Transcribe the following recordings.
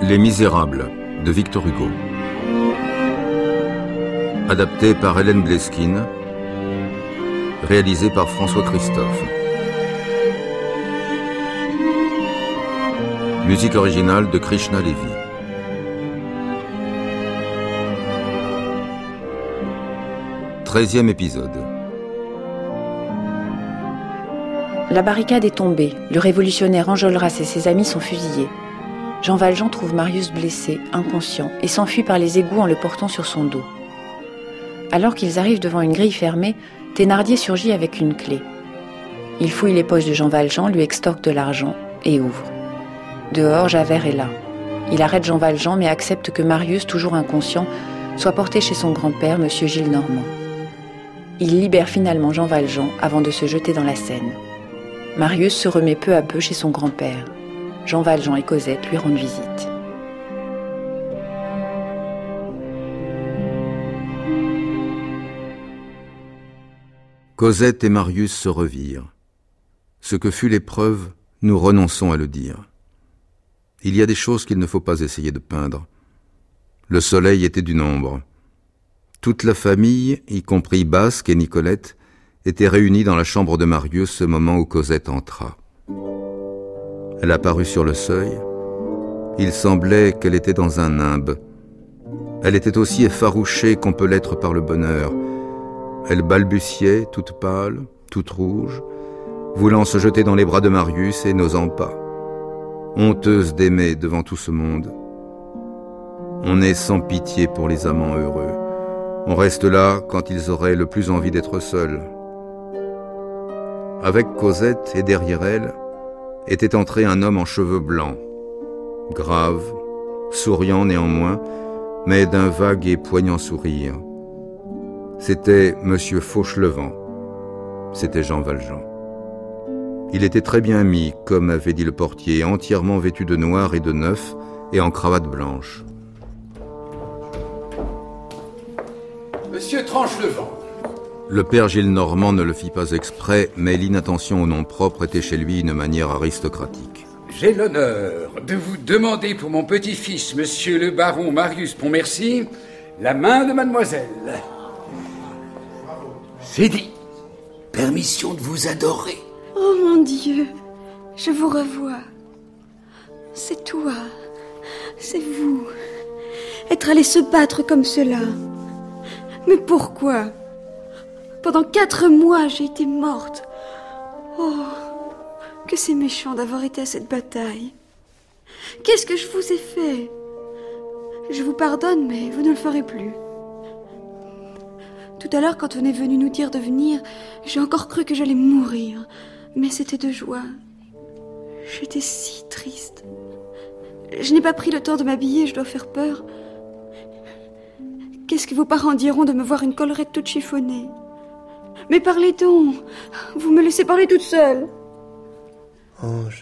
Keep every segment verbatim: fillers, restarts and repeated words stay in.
Les Misérables de Victor Hugo. Adapté par Hélène Bleskine. Réalisé par François Christophe. Musique originale de Krishna Levi. Treizième épisode. La barricade est tombée. Le révolutionnaire Enjolras et ses amis sont fusillés. Jean Valjean trouve Marius blessé, inconscient, et s'enfuit par les égouts en le portant sur son dos. Alors qu'ils arrivent devant une grille fermée, Thénardier surgit avec une clé. Il fouille les poches de Jean Valjean, lui extorque de l'argent et ouvre. Dehors, Javert est là. Il arrête Jean Valjean mais accepte que Marius, toujours inconscient, soit porté chez son grand-père, monsieur Gillenormand. Il libère finalement Jean Valjean avant de se jeter dans la Seine. Marius se remet peu à peu chez son grand-père. Jean Valjean et Cosette lui rendent visite. Cosette et Marius se revirent. Ce que fut l'épreuve, nous renonçons à le dire. Il y a des choses qu'il ne faut pas essayer de peindre. Le soleil était d'une ombre. Toute la famille, y compris Basque et Nicolette, était réunie dans la chambre de Marius au moment où Cosette entra. Elle apparut sur le seuil. Il semblait qu'elle était dans un nimbe. Elle était aussi effarouchée qu'on peut l'être par le bonheur. Elle balbutiait, toute pâle, toute rouge, voulant se jeter dans les bras de Marius et n'osant pas. Honteuse d'aimer devant tout ce monde. On est sans pitié pour les amants heureux. On reste là quand ils auraient le plus envie d'être seuls. Avec Cosette et derrière elle, était entré un homme en cheveux blancs, grave, souriant néanmoins, mais d'un vague et poignant sourire. C'était Monsieur Fauchelevent. C'était Jean Valjean. Il était très bien mis, comme avait dit le portier, entièrement vêtu de noir et de neuf, et en cravate blanche. Monsieur Tranchelevent. Le père Gillenormand ne le fit pas exprès, mais l'inattention au nom propre était chez lui une manière aristocratique. J'ai l'honneur de vous demander pour mon petit-fils, monsieur le baron Marius Pontmercy, la main de mademoiselle. C'est dit. Permission de vous adorer. Oh mon Dieu, je vous revois. C'est toi, c'est vous. Être allé se battre comme cela. Mais pourquoi ? Pendant quatre mois, j'ai été morte. Oh, que c'est méchant d'avoir été à cette bataille. Qu'est-ce que je vous ai fait ? Je vous pardonne, mais vous ne le ferez plus. Tout à l'heure, quand on est venu nous dire de venir, j'ai encore cru que j'allais mourir. Mais c'était de joie. J'étais si triste. Je n'ai pas pris le temps de m'habiller, je dois faire peur. Qu'est-ce que vos parents diront de me voir une collerette toute chiffonnée ? Mais parlez donc. Vous me laissez parler toute seule. Ange.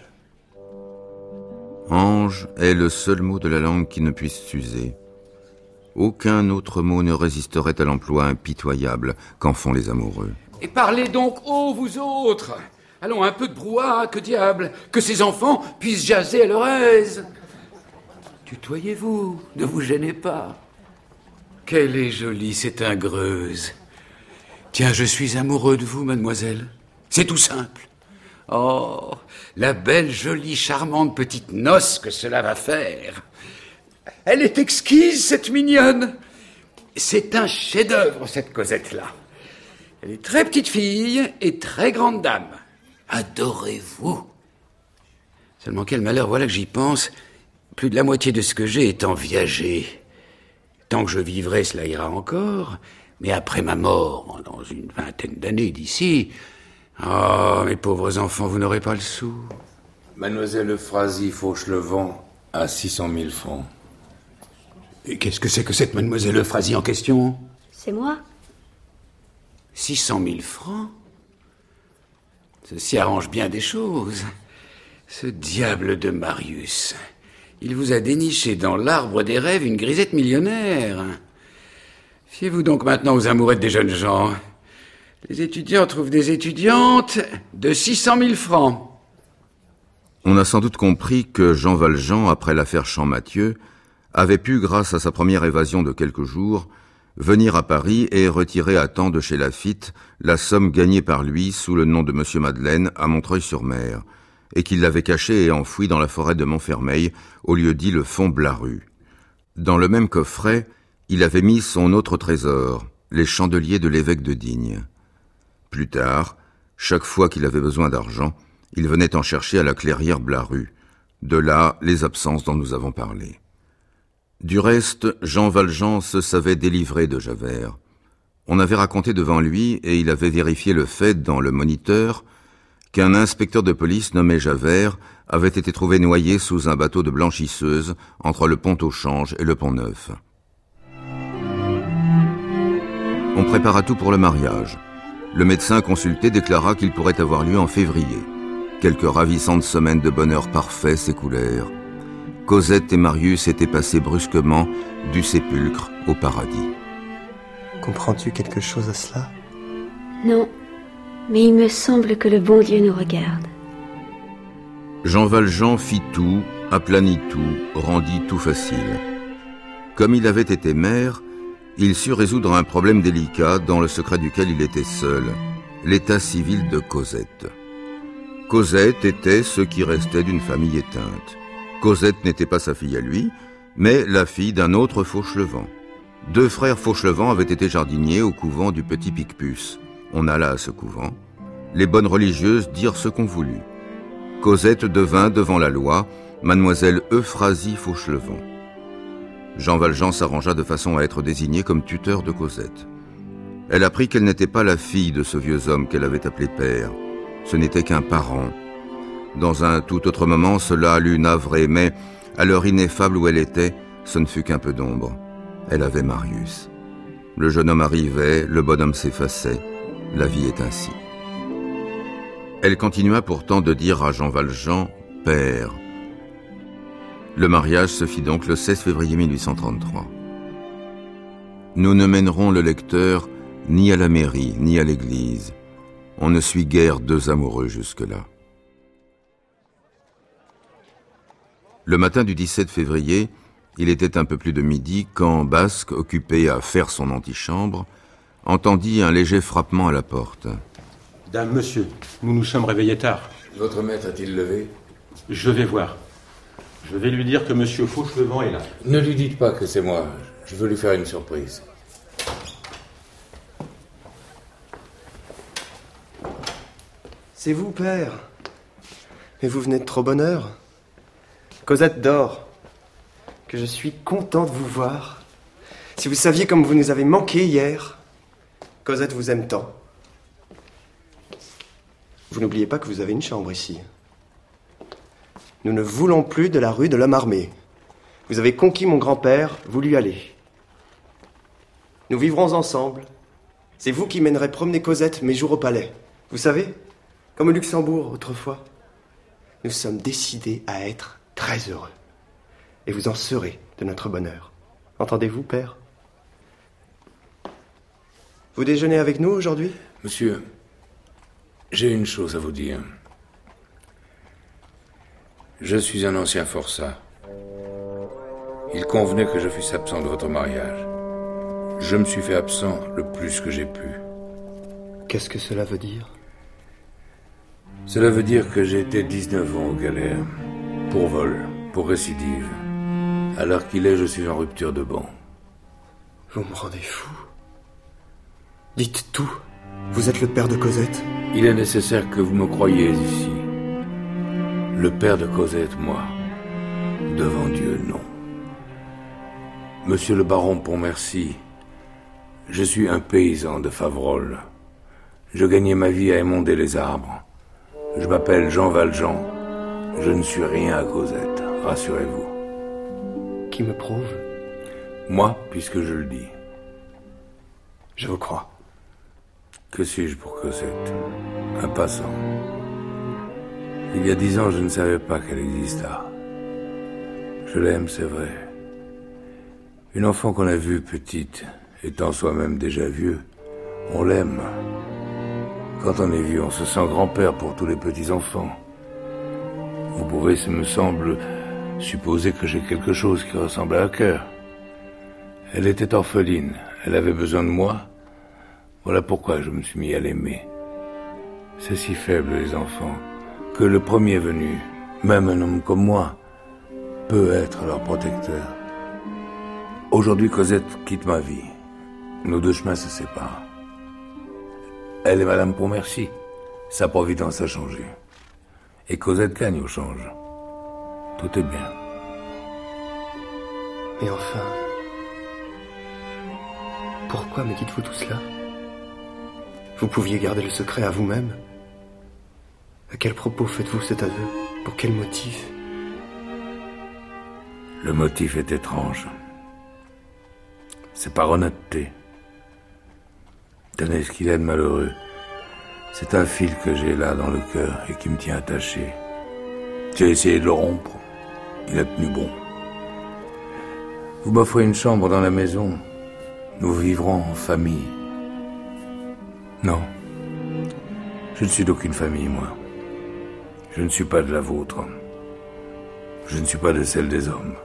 Ange est le seul mot de la langue qui ne puisse s'user. Aucun autre mot ne résisterait à l'emploi impitoyable qu'en font les amoureux. Et parlez donc haut, vous autres. Allons, un peu de brouhaha, que diable. Que ces enfants puissent jaser à leur aise. Tutoyez-vous, ne vous gênez pas. Qu'elle est jolie, cette ingreuse. Tiens, je suis amoureux de vous, mademoiselle. C'est tout simple. Oh, la belle, jolie, charmante petite noce que cela va faire. Elle est exquise, cette mignonne. C'est un chef-d'œuvre, cette Cosette-là. Elle est très petite fille et très grande dame. Adorez-vous. Seulement quel malheur, voilà que j'y pense. Plus de la moitié de ce que j'ai étant viagé. Tant que je vivrai, cela ira encore. Mais après ma mort, dans une vingtaine d'années d'ici... Oh, mes pauvres enfants, vous n'aurez pas le sou. Mademoiselle Euphrasie Fauchelevent a six cent mille francs. Et qu'est-ce que c'est que cette mademoiselle Euphrasie en question ? C'est moi. six cent mille francs ? Ceci arrange bien des choses. Ce diable de Marius, il vous a déniché dans l'arbre des rêves une grisette millionnaire. Fiez-vous donc maintenant aux amourettes des jeunes gens. Les étudiants trouvent des étudiantes de six cent mille francs. On a sans doute compris que Jean Valjean, après l'affaire Champmathieu, avait pu, grâce à sa première évasion de quelques jours, venir à Paris et retirer à temps de chez Laffitte la somme gagnée par lui sous le nom de Monsieur Madeleine à Montreuil-sur-Mer, et qu'il l'avait cachée et enfouie dans la forêt de Montfermeil, au lieu dit le Fond Blaru. Dans le même coffret, il avait mis son autre trésor, les chandeliers de l'évêque de Digne. Plus tard, chaque fois qu'il avait besoin d'argent, il venait en chercher à la clairière Blaru. De là, les absences dont nous avons parlé. Du reste, Jean Valjean se savait délivré de Javert. On avait raconté devant lui, et il avait vérifié le fait dans le Moniteur, qu'un inspecteur de police nommé Javert avait été trouvé noyé sous un bateau de blanchisseuse entre le pont au Change et le pont Neuf. On prépara tout pour le mariage. Le médecin consulté déclara qu'il pourrait avoir lieu en février. Quelques ravissantes semaines de bonheur parfait s'écoulèrent. Cosette et Marius étaient passés brusquement du sépulcre au paradis. Comprends-tu quelque chose à cela? Non, mais il me semble que le bon Dieu nous regarde. Jean Valjean fit tout, aplanit tout, rendit tout facile. Comme il avait été maire, il sut résoudre un problème délicat dans le secret duquel il était seul, l'état civil de Cosette. Cosette était ce qui restait d'une famille éteinte. Cosette n'était pas sa fille à lui, mais la fille d'un autre Fauchelevent. Deux frères Fauchelevent avaient été jardiniers au couvent du Petit Picpus. On alla à ce couvent. Les bonnes religieuses dirent ce qu'on voulut. Cosette devint, devant la loi, mademoiselle Euphrasie Fauchelevent. Jean Valjean s'arrangea de façon à être désigné comme tuteur de Cosette. Elle apprit qu'elle n'était pas la fille de ce vieux homme qu'elle avait appelé père. Ce n'était qu'un parent. Dans un tout autre moment, cela l'eût navrée, mais à l'heure ineffable où elle était, ce ne fut qu'un peu d'ombre. Elle avait Marius. Le jeune homme arrivait, le bonhomme s'effaçait. La vie est ainsi. Elle continua pourtant de dire à Jean Valjean « Père ». Le mariage se fit donc le seize février mille huit cent trente-trois. Nous ne mènerons le lecteur ni à la mairie, ni à l'église. On ne suit guère deux amoureux jusque-là. Le matin du dix-sept février, il était un peu plus de midi quand Basque, occupé à faire son antichambre, entendit un léger frappement à la porte. « Dame, monsieur, nous nous sommes réveillés tard. »« Votre maître a-t-il levé ?»« Je vais voir. Je vais lui dire que monsieur Fauchelevent est là. »« Ne lui dites pas que c'est moi. Je veux lui faire une surprise. » C'est vous, père. Mais vous venez de trop bonne heure. Cosette dort. Que je suis content de vous voir. Si vous saviez comme vous nous avez manqué hier. Cosette vous aime tant. Vous n'oubliez pas que vous avez une chambre ici. Nous ne voulons plus de la rue de l'Homme Armé. Vous avez conquis mon grand-père, vous lui allez. Nous vivrons ensemble. C'est vous qui mènerez promener Cosette mes jours au palais. Vous savez, comme au Luxembourg autrefois. Nous sommes décidés à être très heureux. Et vous en serez de notre bonheur. Entendez-vous, père? Vous déjeunez avec nous aujourd'hui? Monsieur, j'ai une chose à vous dire. Je suis un ancien forçat. Il convenait que je fusse absent de votre mariage. Je me suis fait absent le plus que j'ai pu. Qu'est-ce que cela veut dire? Cela veut dire que j'ai été dix-neuf ans aux galères. Pour vol, pour récidive. À l'heure qu'il est, je suis en rupture de ban. Vous me rendez fou. Dites tout. Vous êtes le père de Cosette. Il est nécessaire que vous me croyiez ici. Le père de Cosette, moi. Devant Dieu, non. Monsieur le baron Pontmercy, je suis un paysan de Faverolles. Je gagnais ma vie à émonder les arbres. Je m'appelle Jean Valjean. Je ne suis rien à Cosette, rassurez-vous. Qui me prouve? Moi, puisque je le dis. Je vous crois. Que suis-je pour Cosette? Un passant. Il y a dix ans, je ne savais pas qu'elle existât. Je l'aime, c'est vrai. Une enfant qu'on a vue petite, étant soi-même déjà vieux, on l'aime. Quand on est vieux, on se sent grand-père pour tous les petits-enfants. Vous pouvez, ce me semble, supposer que j'ai quelque chose qui ressemble à un cœur. Elle était orpheline, elle avait besoin de moi. Voilà pourquoi je me suis mis à l'aimer. C'est si faible, les enfants, que le premier venu, même un homme comme moi, peut être leur protecteur. Aujourd'hui, Cosette quitte ma vie. Nos deux chemins se séparent. Elle est Madame Pontmercy. Sa providence a changé. Et Cosette gagne au change. Tout est bien. Mais enfin, pourquoi me dites-vous tout cela? Vous pouviez garder le secret à vous-même. À quel propos faites-vous cet aveu? Pour quel motif? Le motif est étrange. C'est par honnêteté. Tenez ce qu'il est de malheureux. C'est un fil que j'ai là dans le cœur et qui me tient attaché. J'ai essayé de le rompre. Il a tenu bon. Vous m'offrez une chambre dans la maison. Nous vivrons en famille. Non. Je ne suis d'aucune famille, moi. Je ne suis pas de la vôtre. Je ne suis pas de celle des hommes.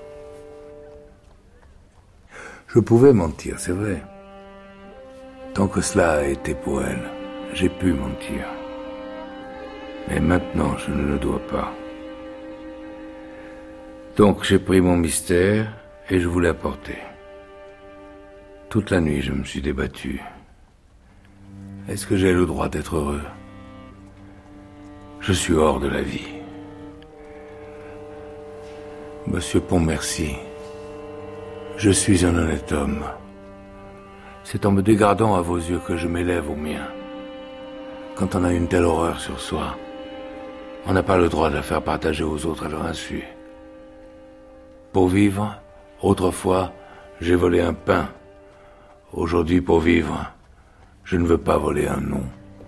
Je pouvais mentir, c'est vrai. Tant que cela a été pour elle, j'ai pu mentir. Mais maintenant, je ne le dois pas. Donc, j'ai pris mon mystère et je vous l'ai apporté. Toute la nuit, je me suis débattu. Est-ce que j'ai le droit d'être heureux? Je suis hors de la vie. Monsieur Pontmercy, je suis un honnête homme. C'est en me dégradant à vos yeux que je m'élève aux miens. Quand on a une telle horreur sur soi, on n'a pas le droit de la faire partager aux autres à leur insu. Pour vivre, autrefois, j'ai volé un pain. Aujourd'hui, pour vivre, je ne veux pas voler un nom.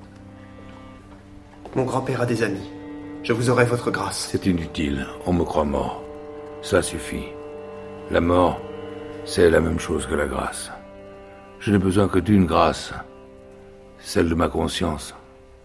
Mon grand-père a des amis. Je vous aurai votre grâce. C'est inutile, on me croit mort. Ça suffit. La mort, c'est la même chose que la grâce. Je n'ai besoin que d'une grâce, celle de ma conscience.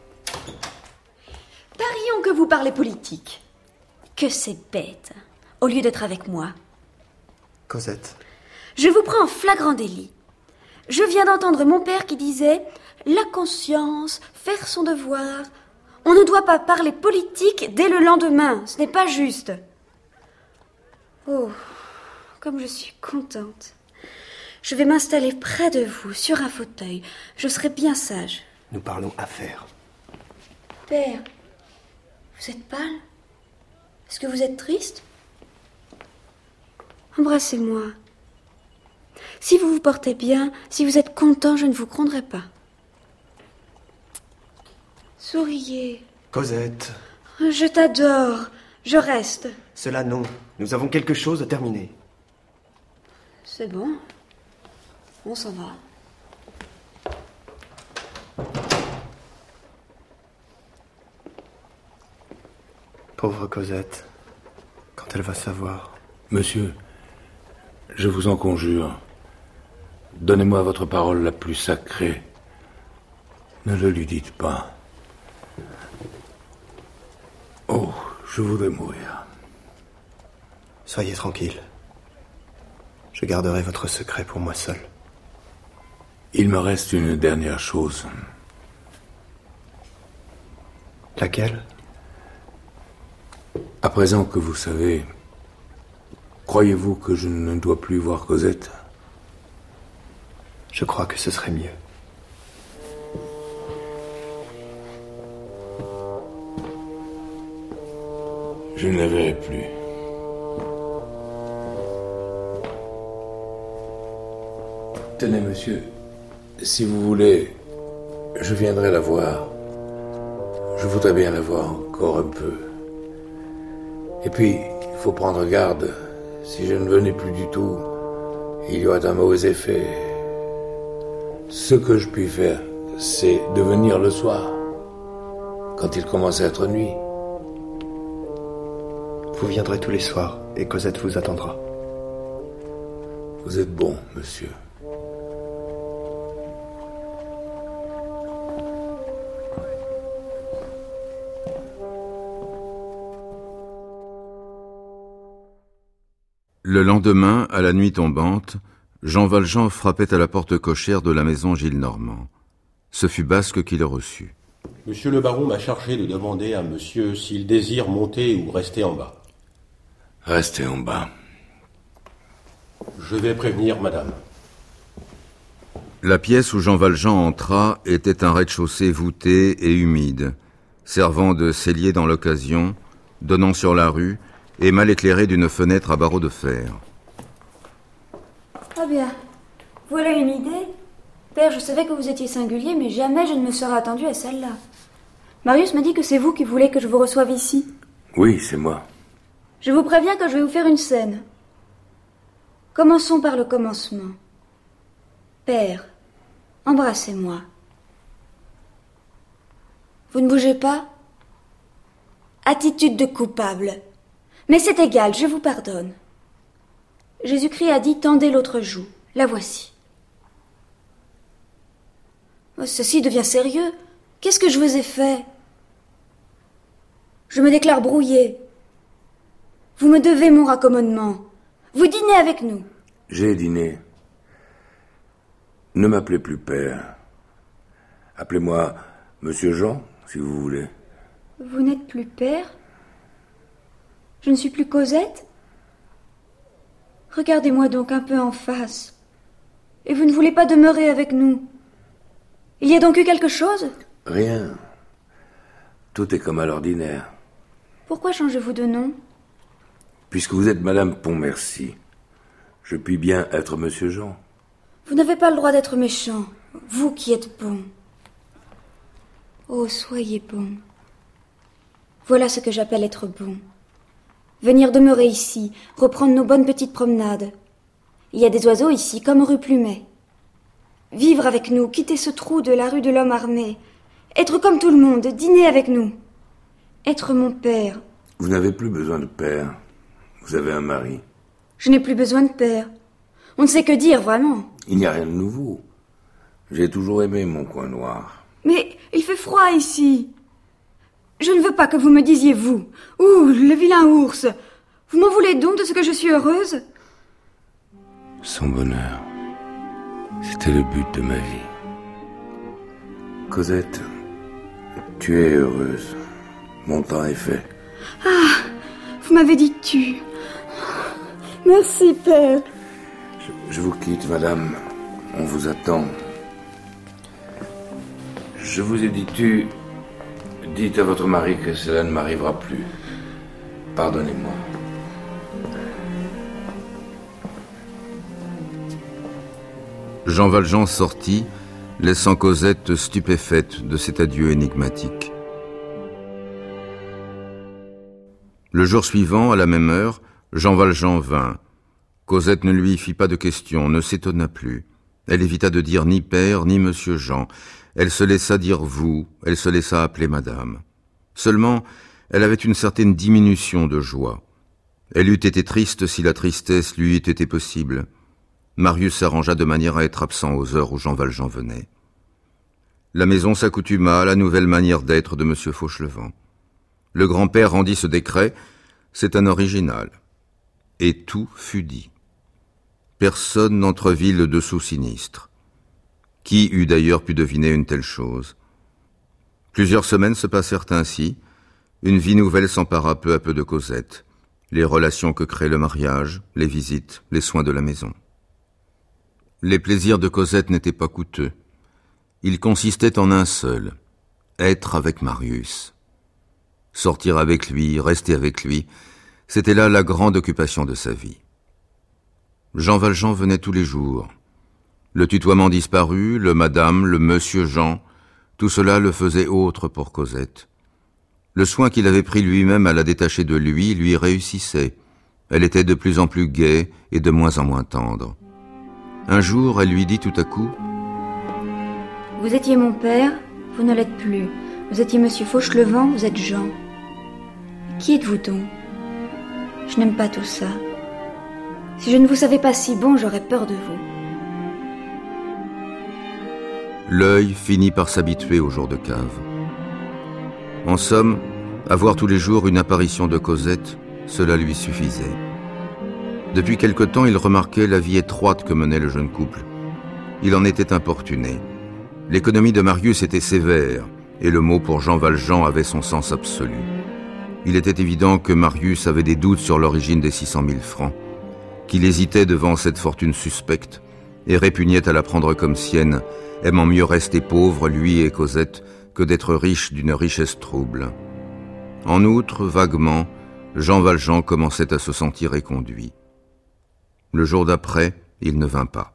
Parions que vous parlez politique. Que c'est bête, au lieu d'être avec moi. Cosette. Je vous prends en flagrant délit. Je viens d'entendre mon père qui disait « La conscience, faire son devoir. On ne doit pas parler politique dès le lendemain. Ce n'est pas juste. » Oh, comme je suis contente. Je vais m'installer près de vous, sur un fauteuil. Je serai bien sage. Nous parlons affaires. Père, vous êtes pâle? Est-ce que vous êtes triste? Embrassez-moi. Si vous vous portez bien, si vous êtes content, je ne vous gronderai pas. Souriez. Cosette. Je t'adore. Je reste. Cela non. Nous avons quelque chose à terminer. C'est bon. On s'en va. Pauvre Cosette. Quand elle va savoir. Monsieur, je vous en conjure, donnez-moi votre parole la plus sacrée. Ne le lui dites pas. Oh, je voudrais mourir. Soyez tranquille. Je garderai votre secret pour moi seul. Il me reste une dernière chose. Laquelle? À présent que vous savez, croyez-vous que je ne dois plus voir Cosette? Je crois que ce serait mieux. Je ne la verrai plus. Tenez, monsieur, si vous voulez, je viendrai la voir. Je voudrais bien la voir encore un peu. Et puis, il faut prendre garde. Si je ne venais plus du tout, il y aurait un mauvais effet. Ce que je puis faire, c'est de venir le soir, quand il commence à être nuit. Vous viendrez tous les soirs et Cosette vous attendra. Vous êtes bon, monsieur. Le lendemain, à la nuit tombante, Jean Valjean frappait à la porte cochère de la maison Gillenormand. Ce fut Basque qui le reçut. Monsieur le baron m'a chargé de demander à monsieur s'il désire monter ou rester en bas. Restez en bas. Je vais prévenir madame. La pièce où Jean Valjean entra était un rez-de-chaussée voûté et humide, servant de cellier dans l'occasion, donnant sur la rue et mal éclairé d'une fenêtre à barreaux de fer. Ah bien, voilà une idée. Père, je savais que vous étiez singulier, mais jamais je ne me serais attendu à celle-là. Marius m'a dit que c'est vous qui voulez que je vous reçoive ici. Oui, c'est moi. Je vous préviens que je vais vous faire une scène. Commençons par le commencement. Père, embrassez-moi. Vous ne bougez pas? Attitude de coupable. Mais c'est égal, je vous pardonne. Jésus-Christ a dit « Tendez l'autre joue ». La voici. Oh, ceci devient sérieux. Qu'est-ce que je vous ai fait? Je me déclare brouillé. Vous me devez mon raccommodement. Vous dînez avec nous. J'ai dîné. Ne m'appelez plus père. Appelez-moi Monsieur Jean, si vous voulez. Vous n'êtes plus père? Je ne suis plus Cosette? Regardez-moi donc un peu en face. Et vous ne voulez pas demeurer avec nous? Il y a donc eu quelque chose? Rien. Tout est comme à l'ordinaire. Pourquoi changez-vous de nom? Puisque vous êtes Madame Pontmercy, je puis bien être Monsieur Jean. Vous n'avez pas le droit d'être méchant, vous qui êtes bon. Oh, soyez bon. Voilà ce que j'appelle être bon. Venir demeurer ici, reprendre nos bonnes petites promenades. Il y a des oiseaux ici, comme rue Plumet. Vivre avec nous, quitter ce trou de la rue de l'Homme Armé. Être comme tout le monde, dîner avec nous. Être mon père. Vous n'avez plus besoin de père. Vous avez un mari. Je n'ai plus besoin de père. On ne sait que dire, vraiment. Il n'y a rien de nouveau. J'ai toujours aimé mon coin noir. Mais il fait froid ici. Je ne veux pas que vous me disiez vous. Ouh, le vilain ours. Vous m'en voulez donc de ce que je suis heureuse? Son bonheur, c'était le but de ma vie. Cosette, tu es heureuse. Mon temps est fait. Ah, vous m'avez dit tu. Merci, père. Je, je vous quitte, madame. On vous attend. Je vous ai dit tu. Dites à votre mari que cela ne m'arrivera plus. Pardonnez-moi. Jean Valjean sortit, laissant Cosette stupéfaite de cet adieu énigmatique. Le jour suivant, à la même heure, Jean Valjean vint. Cosette ne lui fit pas de questions, ne s'étonna plus. Elle évita de dire ni père, ni monsieur Jean. Elle se laissa dire vous, elle se laissa appeler madame. Seulement, elle avait une certaine diminution de joie. Elle eût été triste si la tristesse lui eût été possible. Marius s'arrangea de manière à être absent aux heures où Jean Valjean venait. La maison s'accoutuma à la nouvelle manière d'être de monsieur Fauchelevent. Le grand-père rendit ce décret, c'est un original. Et tout fut dit. Personne n'entrevit le dessous sinistre. Qui eût d'ailleurs pu deviner une telle chose? Plusieurs semaines se passèrent ainsi. Une vie nouvelle s'empara peu à peu de Cosette. Les relations que crée le mariage, les visites, les soins de la maison. Les plaisirs de Cosette n'étaient pas coûteux. Ils consistaient en un seul, être avec Marius. Sortir avec lui, rester avec lui, c'était là la grande occupation de sa vie. Jean Valjean venait tous les jours. Le tutoiement disparut, le madame, le monsieur Jean, tout cela le faisait autre pour Cosette. Le soin qu'il avait pris lui-même à la détacher de lui lui réussissait. Elle était de plus en plus gaie et de moins en moins tendre. Un jour, elle lui dit tout à coup « Vous étiez mon père, vous ne l'êtes plus. Vous étiez monsieur Fauchelevent, vous êtes Jean. Qui êtes-vous donc? Je n'aime pas tout ça. Si je ne vous savais pas si bon, j'aurais peur de vous. » L'œil finit par s'habituer aux jours de cave. En somme, avoir tous les jours une apparition de Cosette, cela lui suffisait. Depuis quelque temps, il remarquait la vie étroite que menait le jeune couple. Il en était importuné. L'économie de Marius était sévère, et le mot pour Jean Valjean avait son sens absolu. Il était évident que Marius avait des doutes sur l'origine des six cent mille francs, qu'il hésitait devant cette fortune suspecte, et répugnait à la prendre comme sienne, aimant mieux rester pauvre, lui et Cosette, que d'être riche d'une richesse trouble. En outre, vaguement, Jean Valjean commençait à se sentir éconduit. Le jour d'après, il ne vint pas.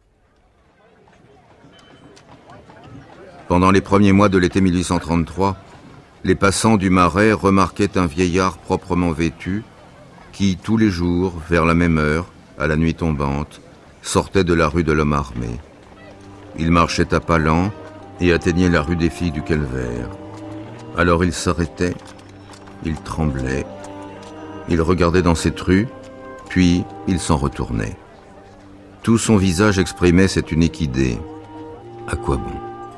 Pendant les premiers mois de l'été mille huit cent trente-trois, les passants du Marais remarquaient un vieillard proprement vêtu qui, tous les jours, vers la même heure, à la nuit tombante, sortait de la rue de l'Homme Armé. Il marchait à pas lents et atteignait la rue des Filles du Calvaire. Alors il s'arrêtait, il tremblait, il regardait dans cette rue, puis il s'en retournait. Tout son visage exprimait cette unique idée. À quoi bon ?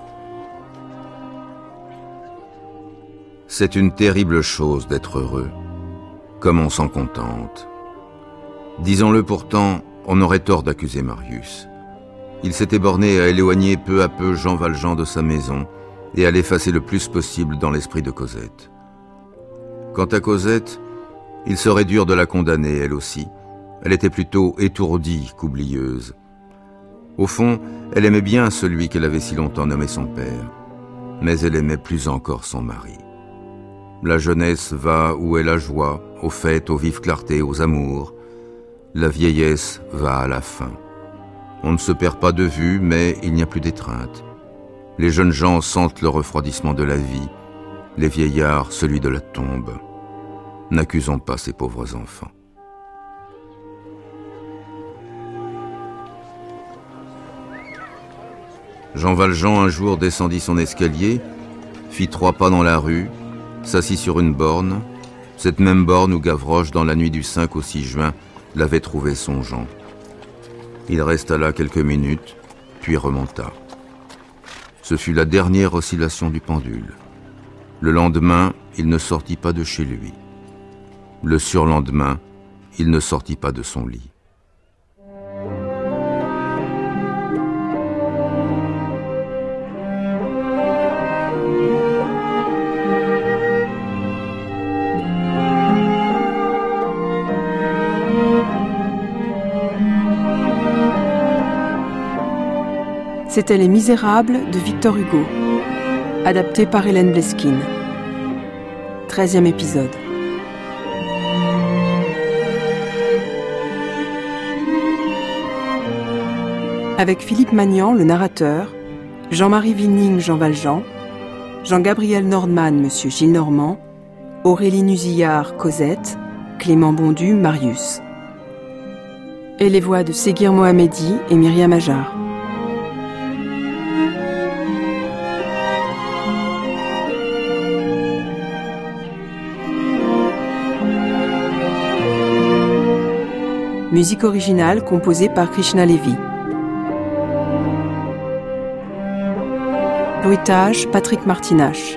C'est une terrible chose d'être heureux. Comme on s'en contente. Disons-le pourtant, on aurait tort d'accuser Marius. Il s'était borné à éloigner peu à peu Jean Valjean de sa maison et à l'effacer le plus possible dans l'esprit de Cosette. Quant à Cosette, il serait dur de la condamner, elle aussi. Elle était plutôt étourdie qu'oublieuse. Au fond, elle aimait bien celui qu'elle avait si longtemps nommé son père, mais elle aimait plus encore son mari. La jeunesse va où est la joie, aux fêtes, aux vives clartés, aux amours. La vieillesse va à la fin. On ne se perd pas de vue, mais il n'y a plus d'étreinte. Les jeunes gens sentent le refroidissement de la vie, les vieillards celui de la tombe. N'accusons pas ces pauvres enfants. Jean Valjean un jour descendit son escalier, fit trois pas dans la rue, s'assit sur une borne, cette même borne où Gavroche, dans la nuit du cinq au six juin, l'avait trouvé songeant. Il resta là quelques minutes, puis remonta. Ce fut la dernière oscillation du pendule. Le lendemain, il ne sortit pas de chez lui. Le surlendemain, il ne sortit pas de son lit. C'était Les Misérables de Victor Hugo, adapté par Hélène Bleskine. Treizième épisode. Avec Philippe Magnan, le narrateur, Jean-Marie Vinning, Jean Valjean, Jean-Gabriel Nordman, Monsieur Gilles Normand, Aurélie Nuzillard, Cosette, Clément Bondu, Marius. Et les voix de Séguir Mohamedi et Myriam Ajar. Musique originale composée par Krishna Levy. Bruitage, Patrick Martinache.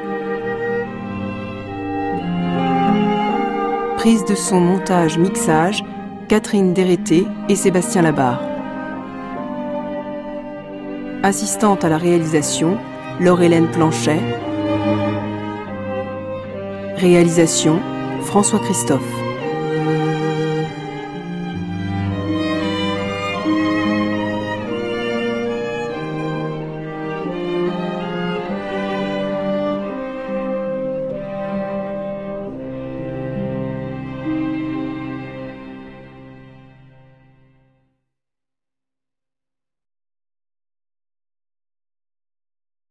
Prise de son, montage, mixage, Catherine Dérété et Sébastien Labarre. Assistante à la réalisation, Laure-Hélène Planchet. Réalisation, François Christophe.